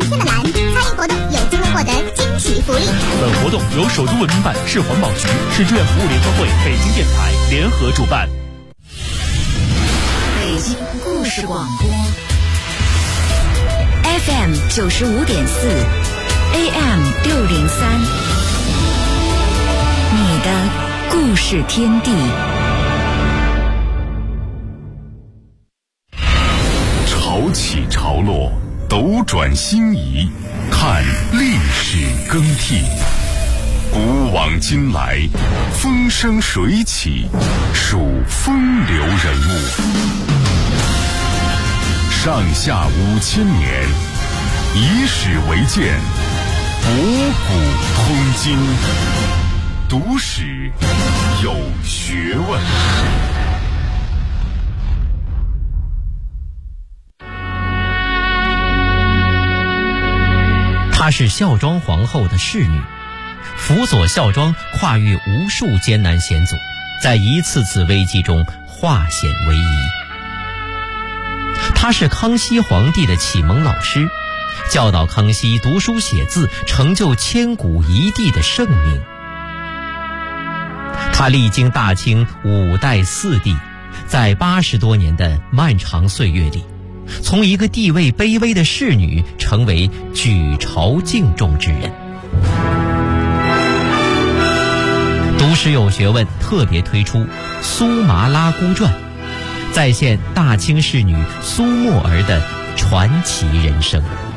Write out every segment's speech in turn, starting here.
天的蓝，参与活动有机会获得惊喜福利。 本活动由首都文明办、市环保局、市志愿服务联合会、北京电台联合主办。 北京故事广播 FM 95.4 AM 603，你的故事天地。 潮起潮落，斗转星移，看历史更替。古往今来，风生水起，数风流人物。上下5000年，以史为鉴，博古通今，读史有学问。 她是孝庄皇后的侍女，辅佐孝庄跨越无数艰难险阻，在一次次危机中化险为夷。她是康熙皇帝的启蒙老师，教导康熙读书写字，成就千古一帝的盛名。她历经大清5代4帝，在80多年的漫长岁月里，从一个地位卑微的侍女成为举朝敬重之人。读史有学问特别推出《苏麻拉姑传》，再现大清侍女苏沫儿的传奇人生。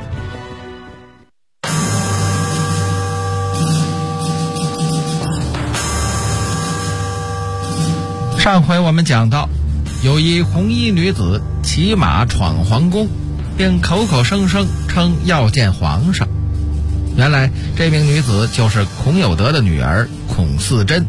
上回我们讲到，有一红衣女子骑马闯皇宫，并口口声声称要见皇上。原来这名女子就是孔有德的女儿孔四珍。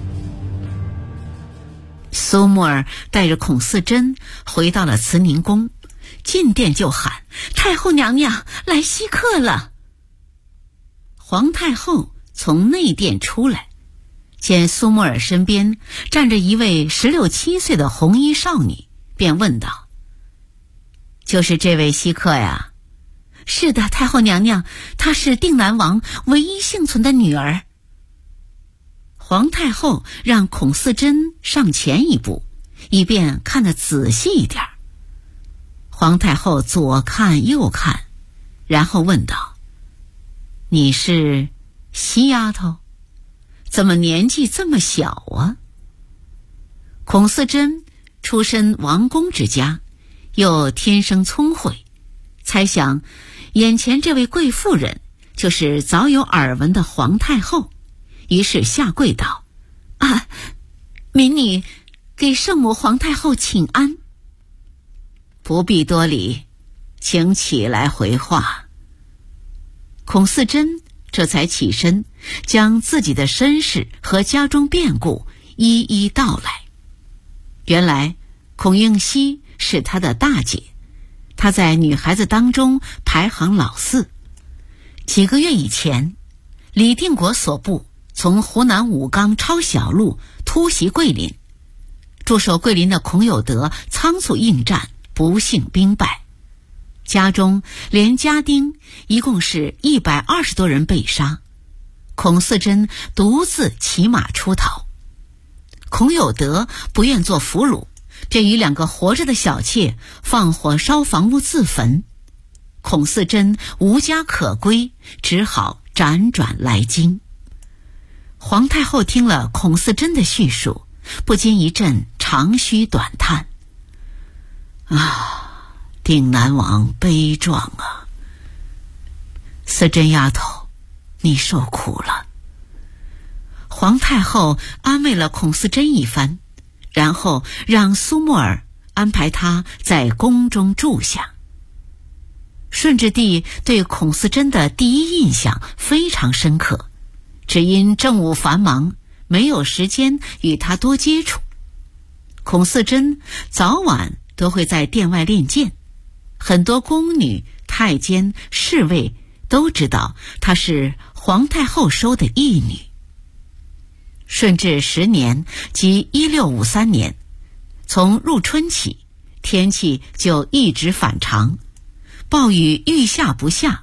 苏沫儿带着孔四珍回到了慈宁宫，进殿就喊：太后娘娘来稀客了。皇太后从内殿出来，见苏沫儿身边站着一位16、17岁的红衣少女，便问道：就是这位稀客呀？是的，太后娘娘，她是定南王唯一幸存的女儿。皇太后让孔四珍上前一步，以便看得仔细一点。皇太后左看右看，然后问道：你是稀丫头？怎么年纪这么小啊？孔四珍出身王公之家，又天生聪慧，猜想眼前这位贵妇人就是早有耳闻的皇太后，于是下跪道：民女给圣母皇太后请安。不必多礼，请起来回话。孔四珍这才起身，将自己的身世和家中变故一一道来。原来孔应熙是她的大姐，她在女孩子当中排行老4。几个月以前，李定国所部从湖南武冈抄小路突袭桂林，驻守桂林的孔有德仓促应战，不幸兵败，家中连家丁一共是120多人被杀，孔四珍独自骑马出逃。孔有德不愿做俘虏，便与2个活着的小妾放火烧房屋自焚。孔四珍无家可归，只好辗转来京。皇太后听了孔四珍的叙述，不禁一阵长吁短叹：定南王悲壮啊！四珍丫头，你受苦了。皇太后安慰了孔四珍一番，然后让苏沫儿安排她在宫中住下。顺治帝对孔四珍的第一印象非常深刻，只因政务繁忙，没有时间与她多接触。孔四珍早晚都会在殿外练剑，很多宫女、太监、侍卫都知道她是皇太后收的义女。顺治10年，即1653年，从入春起，天气就一直反常，暴雨欲下不下，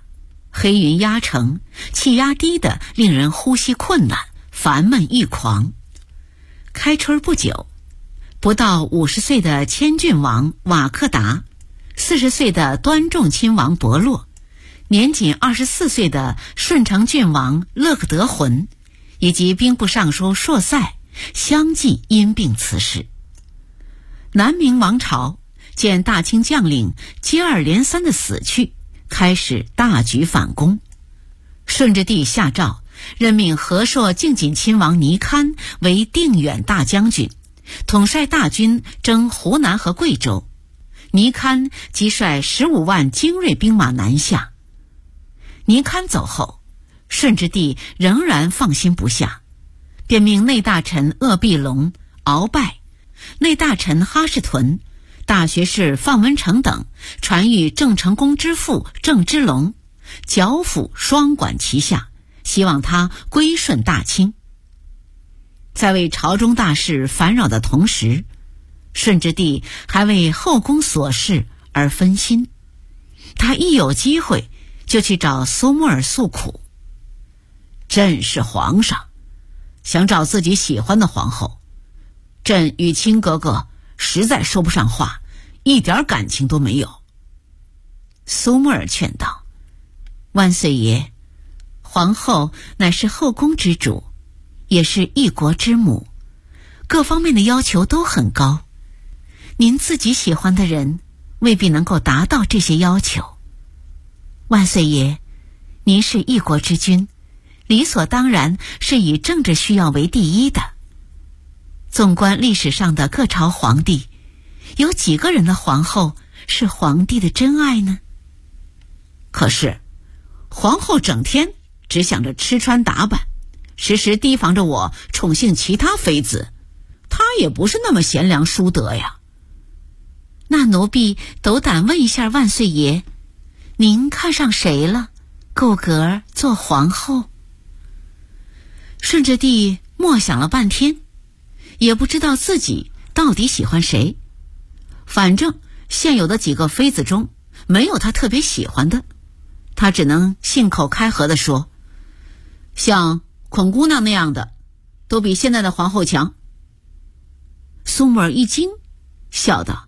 黑云压城，气压低的令人呼吸困难，烦闷欲狂。开春不久，不到50岁的千郡王瓦克达，40岁的端重亲王伯洛，年仅24岁的顺承郡王勒克德浑，以及兵部尚书硕塞相继因病辞世。南明王朝见大清将领接二连三的死去，开始大举反攻。顺治帝下诏任命和硕敬谨亲王倪堪为定远大将军，统帅大军征湖南和贵州。倪堪即率15万精锐兵马南下。倪堪走后，顺治帝仍然放心不下，便命内大臣鄂必龙、鳌拜、内大臣哈士屯、大学士范文成等传谕郑成功之父郑芝龙，剿抚双管齐下，希望他归顺大清。在为朝中大事烦扰的同时，顺治帝还为后宫琐事而分心。他一有机会就去找苏木尔诉苦：朕是皇上，想找自己喜欢的皇后，朕与亲哥哥实在说不上话，一点感情都没有。苏木尔劝道：万岁爷，皇后乃是后宫之主，也是一国之母，各方面的要求都很高，您自己喜欢的人未必能够达到这些要求。万岁爷，您是一国之君，理所当然是以政治需要为第一的。纵观历史上的各朝皇帝，有几个人的皇后是皇帝的真爱呢？可是皇后整天只想着吃穿打扮，时时提防着我宠幸其他妃子，她也不是那么贤良淑德呀。那奴婢斗胆问一下万岁爷，您看上谁了，够格做皇后？顺治帝默想了半天，也不知道自己到底喜欢谁。反正现有的几个妃子中没有他特别喜欢的，他只能信口开河地说：像孔姑娘那样的都比现在的皇后强。苏木尔一惊，笑道：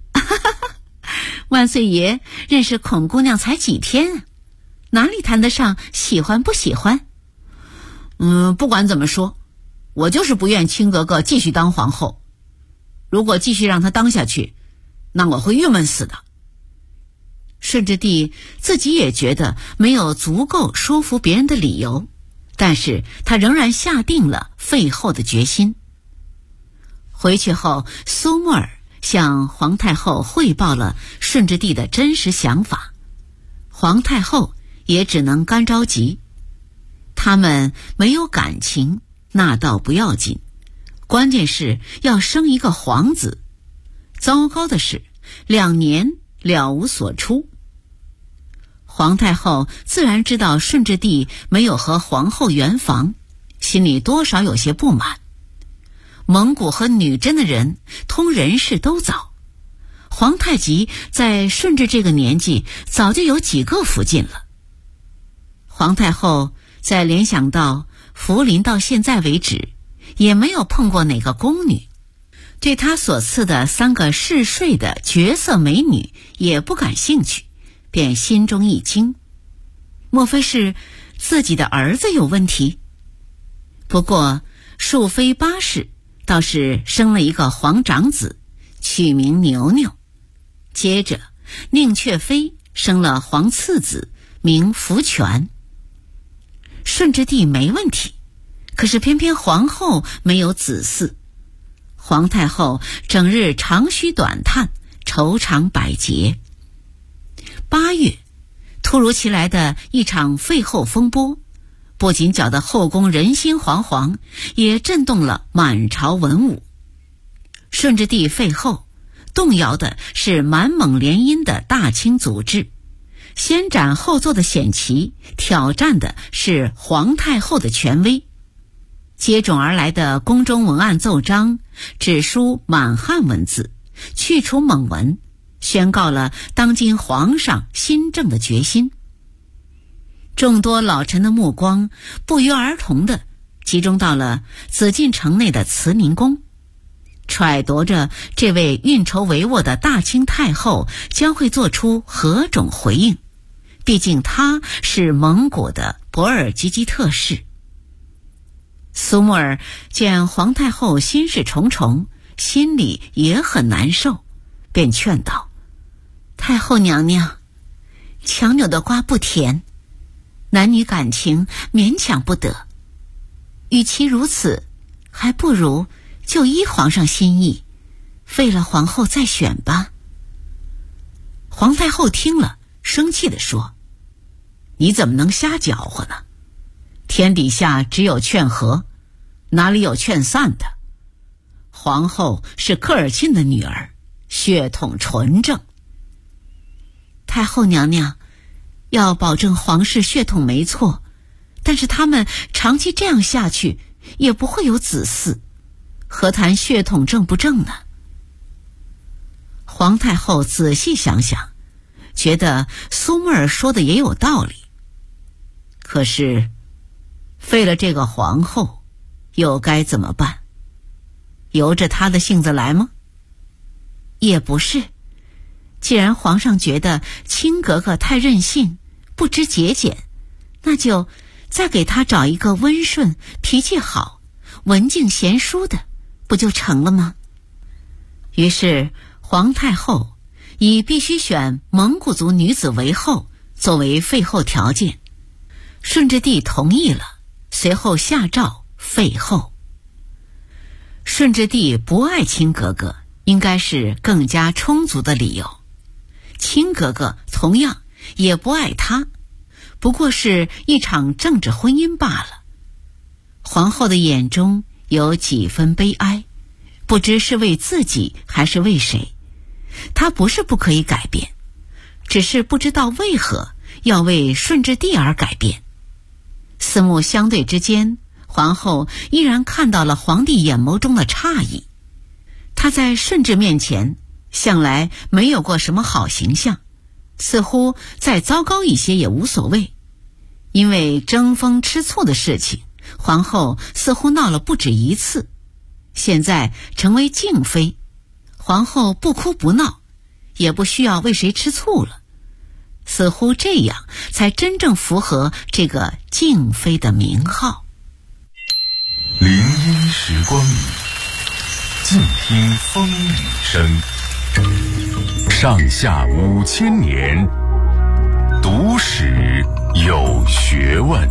万岁爷认识孔姑娘才几天啊，哪里谈得上喜欢不喜欢？不管怎么说，我就是不愿亲格格继续当皇后。如果继续让她当下去，那我会郁闷死的。顺治帝自己也觉得没有足够说服别人的理由，但是他仍然下定了废后的决心。回去后，苏木尔向皇太后汇报了顺治帝的真实想法，皇太后也只能干着急。他们没有感情，那倒不要紧，关键是要生一个皇子。糟糕的是，2年了无所出。皇太后自然知道顺治帝没有和皇后圆房，心里多少有些不满。蒙古和女真的人通人事都早，皇太极在顺治这个年纪早就有几个福晋了。皇太后在联想到福临到现在为止也没有碰过哪个宫女，对她所赐的3个嗜睡的绝色美女也不感兴趣，便心中一惊，莫非是自己的儿子有问题？不过庶妃巴氏倒是生了一个皇长子，取名牛牛。接着宁雀妃生了皇次子，名福全。顺治帝没问题，可是偏偏皇后没有子嗣。皇太后整日长吁短叹，愁肠百结。8月，突如其来的一场废后风波，不仅搅得后宫人心惶惶，也震动了满朝文武。顺治帝废后，动摇的是满蒙联姻的大清祖制，先斩后奏的险棋，挑战的是皇太后的权威。接踵而来的宫中文案奏章只书满汉文字，去除蒙文，宣告了当今皇上新政的决心。 众多老臣的目光不约而同地集中到了紫禁城内的慈宁宫，揣度着这位运筹帷幄的大清太后将会做出何种回应。毕竟她是蒙古的博尔济吉特氏。苏木尔见皇太后心事重重，心里也很难受，便劝道：太后娘娘，强扭的瓜不甜，男女感情勉强不得，与其如此，还不如就依皇上心意，废了皇后再选吧。皇太后听了，生气地说：你怎么能瞎搅和呢？天底下只有劝和，哪里有劝散的？皇后是科尔沁的女儿，血统纯正。太后娘娘要保证皇室血统没错，但是他们长期这样下去也不会有子嗣，何谈血统正不正呢？皇太后仔细想想，觉得苏木尔说的也有道理。可是废了这个皇后又该怎么办？由着她的性子来吗？也不是，既然皇上觉得亲格格太任性，不知节俭，那就再给她找一个温顺、脾气好、文静贤淑的，不就成了吗？于是皇太后以必须选蒙古族女子为后作为废后条件，顺治帝同意了，随后下诏废后。顺治帝不爱亲格格，应该是更加充足的理由。亲格格同样也不爱他，不过是一场政治婚姻罢了。皇后的眼中有几分悲哀，不知是为自己还是为谁。她不是不可以改变，只是不知道为何要为顺治帝而改变。四目相对之间，皇后依然看到了皇帝眼眸中的诧异。她在顺治面前向来没有过什么好形象，似乎再糟糕一些也无所谓。因为争风吃醋的事情，皇后似乎闹了不止一次，现在成为静妃，皇后不哭不闹，也不需要为谁吃醋了，似乎这样才真正符合这个静妃的名号。 林荫时光里，静听风雨声。上下5000年，读史有学问。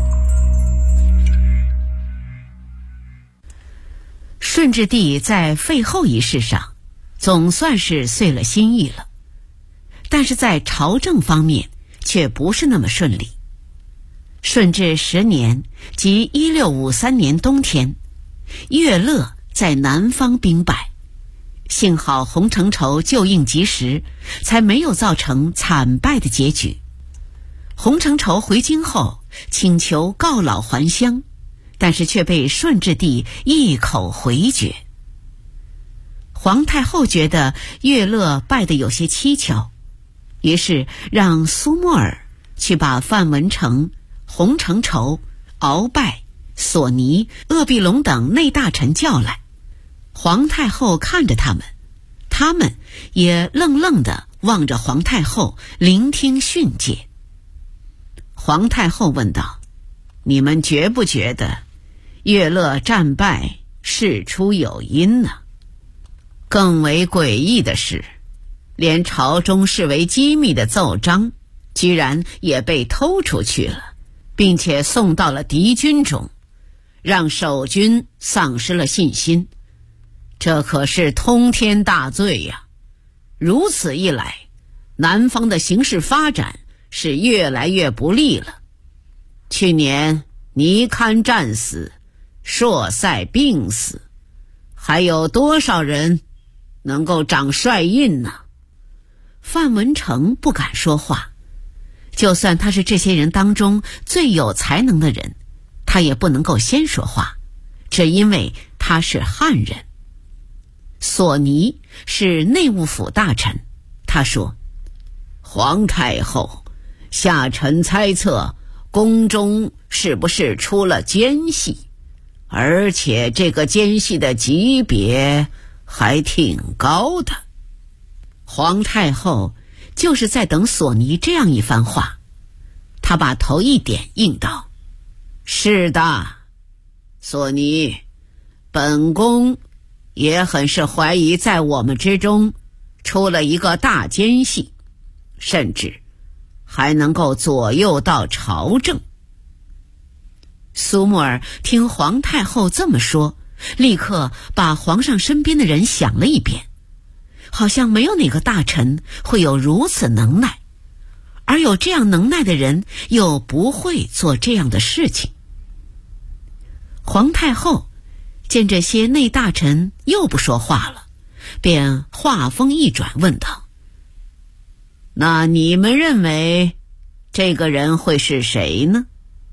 顺治帝在废后一事上总算是遂了心意了，但是在朝政方面却不是那么顺利。顺治10年，即1653年冬天，乐乐在南方兵败，幸好洪承畴救应及时，才没有造成惨败的结局。洪承畴回京后请求告老还乡，但是却被顺治帝一口回绝。皇太后觉得乐乐败得有些蹊跷，于是让苏沫尔去把范文成、洪承畴、鳌拜、索尼、鄂必隆等内大臣叫来。皇太后看着他们，他们也愣愣地望着皇太后，聆听训诫。皇太后问道：你们觉不觉得乐乐战败事出有因呢？更为诡异的是，连朝中视为机密的奏章居然也被偷出去了，并且送到了敌军中，让守军丧失了信心。这可是通天大罪呀！如此一来，南方的形势发展是越来越不利了。去年尼堪战死，朔塞病死，还有多少人能够掌帅印呢？范文成不敢说话，就算他是这些人当中最有才能的人，他也不能够先说话，只因为他是汉人。索尼是内务府大臣，他说：皇太后，下臣猜测宫中是不是出了奸细，而且这个奸细的级别还挺高的。皇太后就是在等索尼这样一番话，她把头一点应道：是的，索尼，本宫也很是怀疑在我们之中出了一个大奸细，甚至还能够左右到朝政。苏木尔听皇太后这么说，立刻把皇上身边的人想了一遍，好像没有哪个大臣会有如此能耐，而有这样能耐的人又不会做这样的事情。皇太后见这些内大臣又不说话了，便话锋一转问道：那你们认为这个人会是谁呢？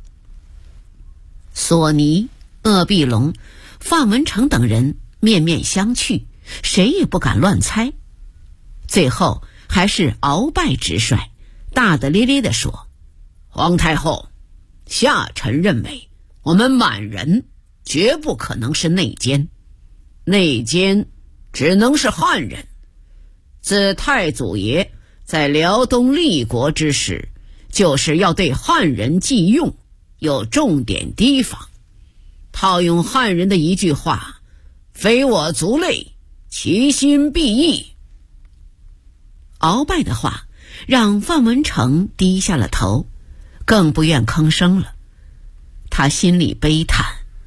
索尼、鄂必龙、范文成等人面面相觑，谁也不敢乱猜。最后还是鳌拜直率，大大咧咧地说：皇太后，下臣认为我们满人绝不可能是内奸，内奸只能是汉人。自太祖爷在辽东立国之时，就是要对汉人忌用，有重点提防。套用汉人的一句话：非我族类，其心必异。鳌拜的话让范文成低下了头，更不愿吭声了。他心里悲叹：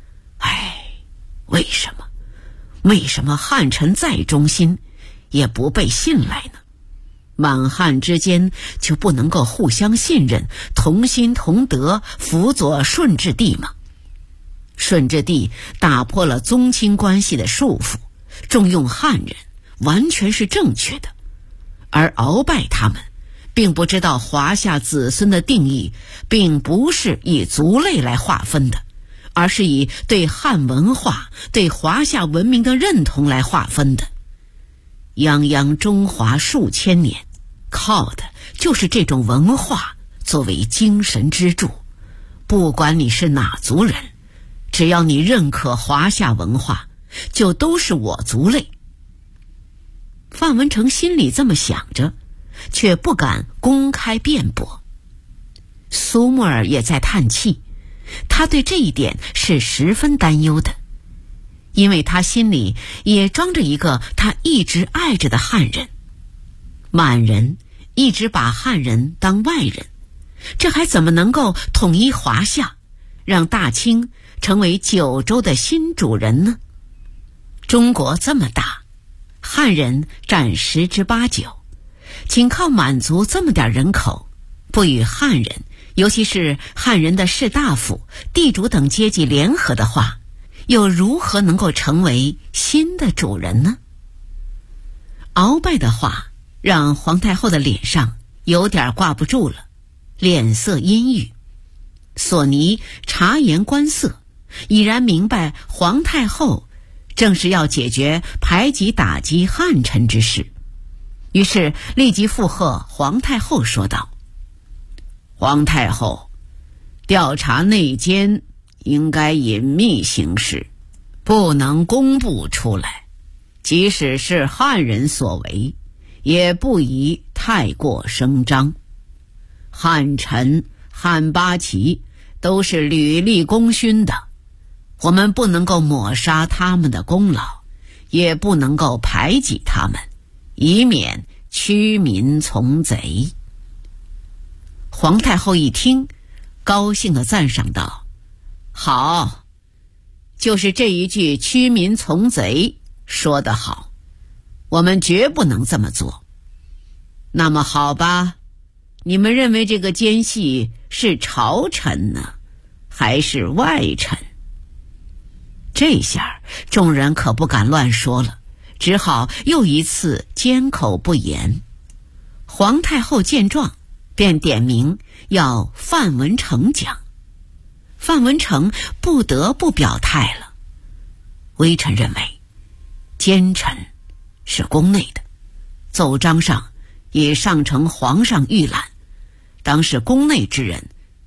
为什么汉臣再忠心也不被信赖呢？满汉之间就不能够互相信任，同心同德，辅佐顺治帝吗？顺治帝打破了宗亲关系的束缚，重用汉人，完全是正确的。而鳌拜他们并不知道华夏子孙的定义并不是以族类来划分的，而是以对汉文化、对华夏文明的认同来划分的。泱泱中华数千年，靠的就是这种文化作为精神支柱。不管你是哪族人，只要你认可华夏文化，就都是我族类。范文成心里这么想着，却不敢公开辩驳。苏木尔也在叹气，他对这一点是十分担忧的，因为他心里也装着一个他一直爱着的汉人。满人一直把汉人当外人，这还怎么能够统一华夏，让大清成为九州的新主人呢？中国这么大，汉人占10之8九，仅靠满族这么点人口，不与汉人，尤其是汉人的士大夫、地主等阶级联合的话，又如何能够成为新的主人呢？鳌拜的话让皇太后的脸上有点挂不住了，脸色阴郁。索尼察言观色，已然明白皇太后正是要解决排挤打击汉臣之事，于是立即附和皇太后说道：皇太后，调查内奸应该隐秘行事，不能公布出来，即使是汉人所为，也不宜太过声张。汉臣、汉八旗都是屡立功勋的，我们不能够抹杀他们的功劳，也不能够排挤他们，以免屈民从贼。皇太后一听，高兴地赞赏道：好，就是这一句屈民从贼说得好，我们绝不能这么做。那么好吧，你们认为这个奸细是朝臣呢，还是外臣？这下众人可不敢乱说了，只好又一次缄口不言。皇太后见状，便点名要范文成讲。范文成不得不表态了。微臣认为，奸臣是宫内的，奏章上已上呈皇上御览，当是宫内之人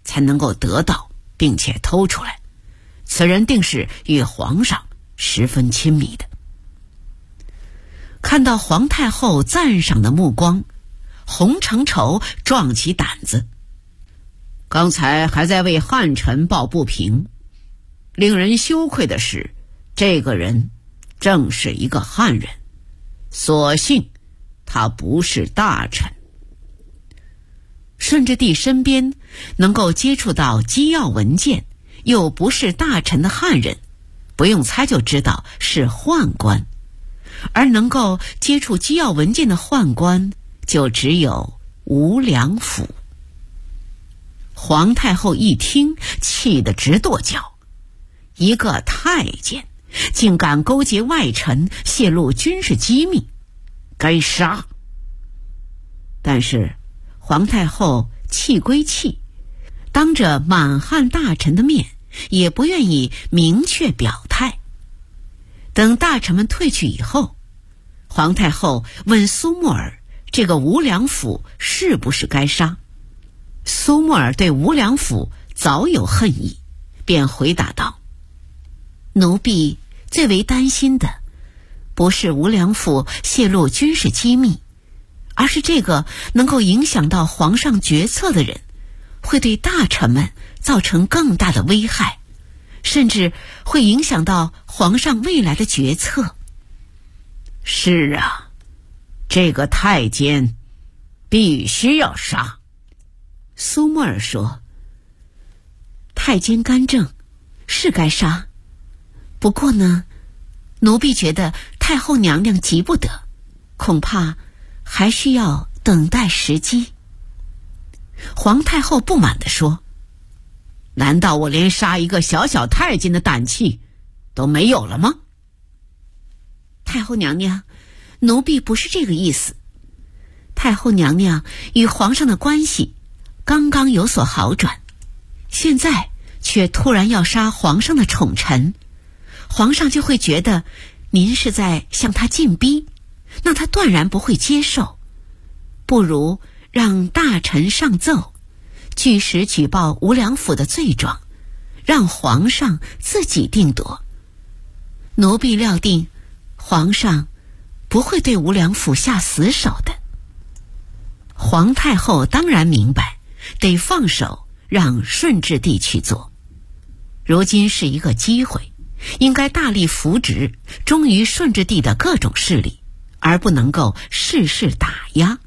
才能够得到并且偷出来，此人定是与皇上十分亲密的。看到皇太后赞赏的目光，洪承畴壮起胆子，刚才还在为汉臣抱不平，令人羞愧的是，这个人正是一个汉人，所幸他不是大臣。顺治帝身边能够接触到机要文件又不是大臣的汉人，不用猜就知道是宦官，而能够接触机要文件的宦官就只有吴良辅。皇太后一听，气得直跺脚，一个太监竟敢勾结外臣，泄露军事机密，该杀。但是皇太后气归气，当着满汉大臣的面也不愿意明确表态。等大臣们退去以后，皇太后问苏木尔，这个吴良辅是不是该杀？苏木尔对吴良辅早有恨意，便回答道：奴婢最为担心的不是吴良辅泄露军事机密，而是这个能够影响到皇上决策的人会对大臣们造成更大的危害，甚至会影响到皇上未来的决策。是啊，这个太监必须要杀。苏木尔说：太监干政是该杀，不过呢，奴婢觉得太后娘娘急不得，恐怕还需要等待时机。皇太后不满地说：难道我连杀一个小小太监的胆气都没有了吗？太后娘娘，奴婢不是这个意思。太后娘娘与皇上的关系刚刚有所好转，现在却突然要杀皇上的宠臣，皇上就会觉得您是在向他进逼，那他断然不会接受。不如让大臣上奏，据实举报吴良辅的罪状，让皇上自己定夺。奴婢料定皇上不会对吴良辅下死手的。皇太后当然明白，得放手让顺治帝去做。如今是一个机会，应该大力扶植忠于顺治帝的各种势力，而不能够事事打压。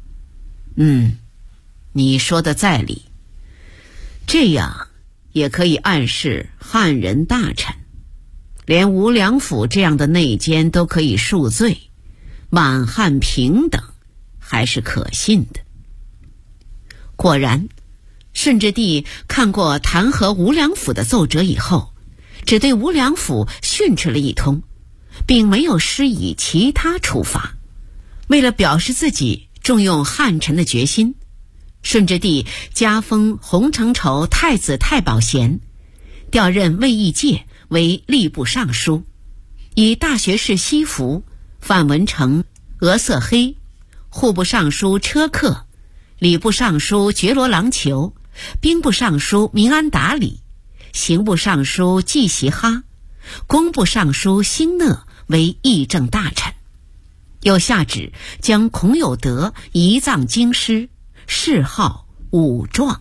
你说的在理，这样也可以暗示汉人大臣，连吴良辅这样的内奸都可以恕罪，满汉平等还是可信的。果然，顺治帝看过弹劾吴良辅的奏折以后，只对吴良辅训斥了一通，并没有施以其他处罚。为了表示自己重用汉臣的决心，顺治帝加封洪承畴太子太保衔，调任卫奕介为吏部尚书，以大学士西服、范文成、额色黑、户部尚书车克、礼部尚书觉罗郎求、兵部尚书明安达里、刑部尚书季习哈、工部尚书辛讷为议政大臣，又下旨将孔有德移葬京师，谥号武壮。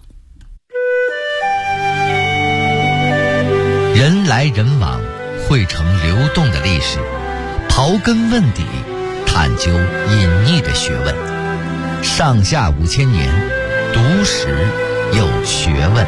人来人往，汇成流动的历史，刨根问底，探究隐匿的学问。上下5000年，读史有学问。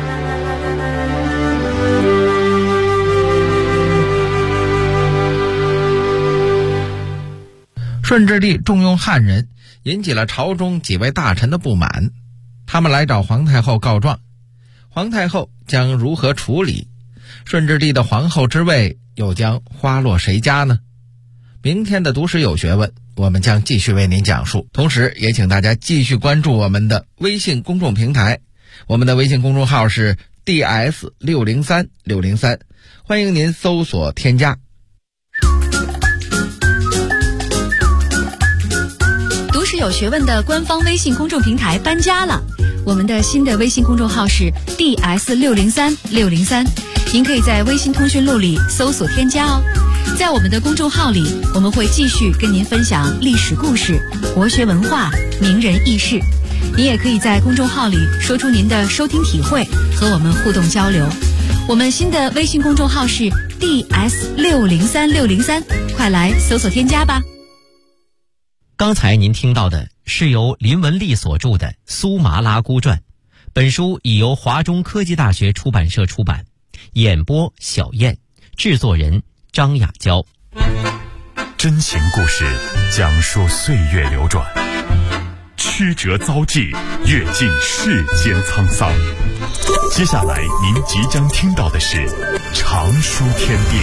顺治帝重用汉人，引起了朝中几位大臣的不满，他们来找皇太后告状，皇太后将如何处理？顺治帝的皇后之位又将花落谁家呢？明天的读史有学问，我们将继续为您讲述，同时也请大家继续关注我们的微信公众平台，我们的微信公众号是 DS603603，欢迎您搜索添加。 读史事有学问的官方微信公众平台搬家了，我们的新的微信公众号是 DS603603，您可以在微信通讯录里搜索添加哦。在我们的公众号里，我们会继续跟您分享历史故事、国学文化、名人轶事。您也可以在公众号里说出您的收听体会，和我们互动交流。我们新的微信公众号是 DS603603，快来搜索添加吧。 刚才您听到的是由林文丽所著的《苏麻拉姑传》，本书已由华中科技大学出版社出版，演播小燕，制作人张雅娇。 真情故事讲述岁月流转，曲折遭际，阅尽世间沧桑。接下来您即将听到的是常书天地。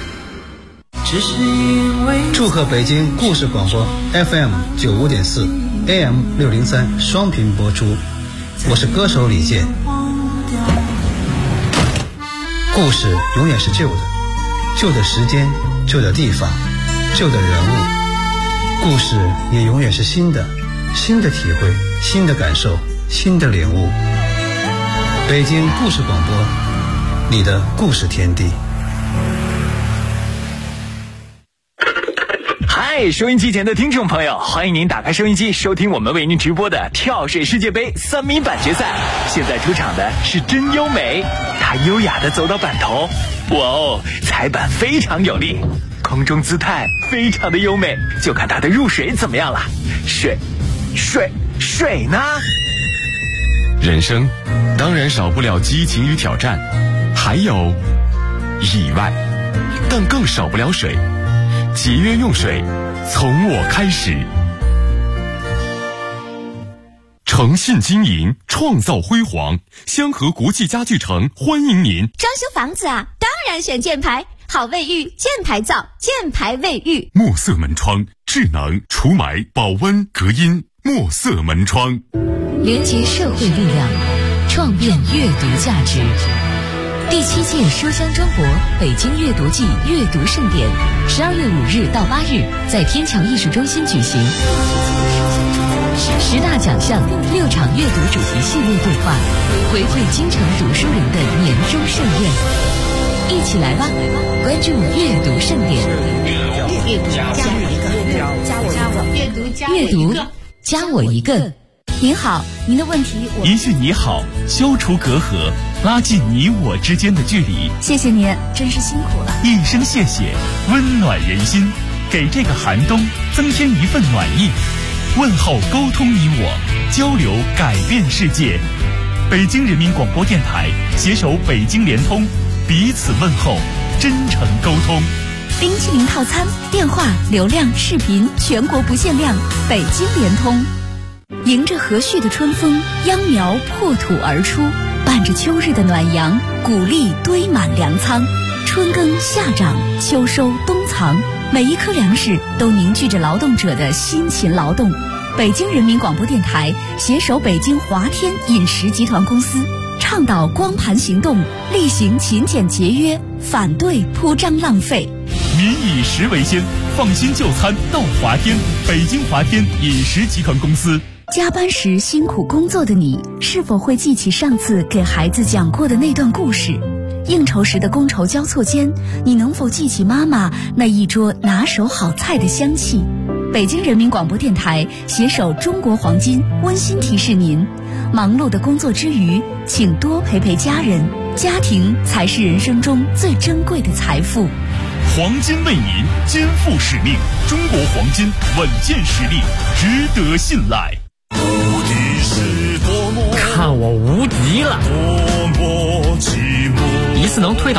祝贺北京故事广播 FM 95.4 AM 603双频播出，我是歌手李健。故事永远是旧的，旧的时间，旧的地方，旧的人物。故事也永远是新的，新的体会，新的感受，新的领悟。北京故事广播，你的故事天地。 嗨，收音机前的听众朋友，欢迎您打开收音机，收听我们为您直播的跳水世界杯3米板决赛。现在出场的是真优美，她优雅地走到板头，哇哦，踩板非常有力，空中姿态非常的优美，就看她的入水怎么样了。水呢？ 人生当然少不了激情与挑战，还有意外，但更少不了水。节约用水，从我开始。诚信经营，创造辉煌。香河国际家具城欢迎您。 装修房子啊，当然选箭牌，好卫浴，箭牌造，箭牌卫浴。 墨色门窗，智能除霾、保温、隔音。墨色门窗， 连结社会力量，创变阅读价值。第7届书香中国北京阅读季阅读盛典，12月5日到8日在天桥艺术中心举行。10大奖项，6场阅读主题系列对话，回馈京城读书人的年终盛宴。一起来吧，关注阅读盛典。阅读加我一个。 您好，您的问题我一句你好，消除隔阂，拉近你我之间的距离。 谢谢您，真是辛苦了。 一声谢谢，温暖人心，给这个寒冬增添一份暖意。问候沟通你我，交流改变世界。北京人民广播电台携手北京联通，彼此问候，真诚沟通。 冰淇淋套餐，电话、流量、视频全国不限量，北京联通。迎着和煦的春风，秧苗破土而出，伴着秋日的暖阳，谷粒堆满粮仓。春耕夏长，秋收冬藏，每一颗粮食都凝聚着劳动者的辛勤劳动。北京人民广播电台携手北京华天饮食集团公司，倡导光盘行动，厉行勤俭节约，反对铺张浪费。 民以食为先，放心就餐到华天，北京华天饮食集团公司。 加班时辛苦工作的你，是否会记起上次给孩子讲过的那段故事？应酬时的觥筹交错间，你能否记起妈妈那一桌拿手好菜的香气？北京人民广播电台携手中国黄金，温馨提示您：忙碌的工作之余，请多陪陪家人，家庭才是人生中最珍贵的财富。 黄金为您肩负使命，中国黄金稳健实力，值得信赖。 看我无敌了！一次能推倒